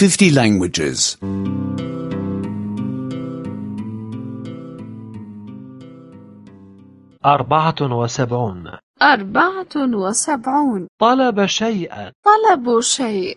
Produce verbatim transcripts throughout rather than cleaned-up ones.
fifty languages. أربعة وسبعون. أربعة وسبعون. طلب شيئا. طلب شيء.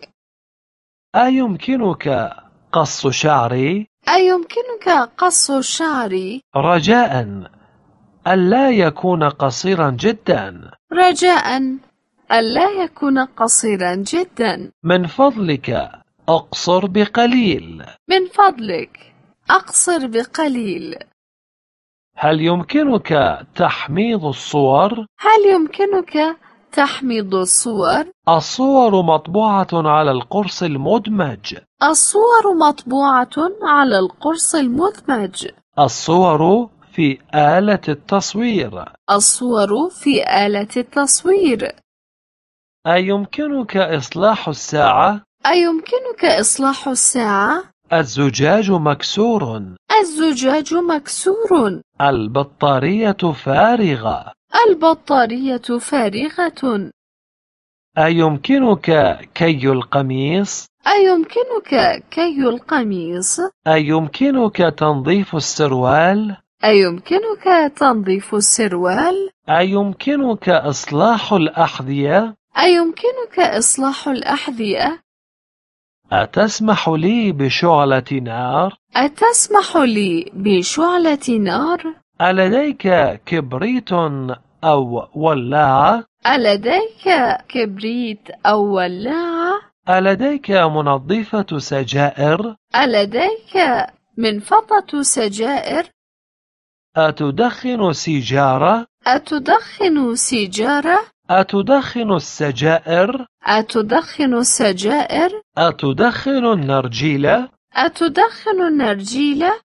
أيمكنك قص شعري؟ أيمكنك قص شعري؟ رجاء ألا يكون قصيرا جدا. رجاء ألا يكون قصيرا جدا. من فضلك أقصر بقليل. من فضلك أقصر بقليل. هل يمكنك تحميض الصور؟ هل يمكنك تحميض الصور؟ الصور مطبوعة على القرص المدمج. الصور مطبوعة على القرص المدمج. الصور في آلة التصوير. الصور في آلة التصوير. أيمكنك إصلاح الساعة؟ أيمكنك إصلاح الساعة؟ الزجاج مكسور. الزجاج مكسور. البطارية فارغة. البطارية فارغة. أيمكنك كي القميص؟ أيمكنك كي القميص؟ أيمكنك تنظيف السروال؟ أيمكنك تنظيف السروال؟ أيمكنك إصلاح الأحذية؟ أيمكنك إصلاح الأحذية؟ أتسمح لي بشعلة نار؟ أتسمح لي بشعلة نار؟ ألديك كبريت أو ولاعة؟ ألديك كبريت أو ولاعة؟ ألديك منظفة سجائر؟ ألديك منفضة سجائر؟ أتدخن سيجارة؟ أتدخن سيجارة؟ أتدخن السجائر؟ أتدخن السجائر؟ أتدخن النرجيلة؟ أتدخن النرجيلة؟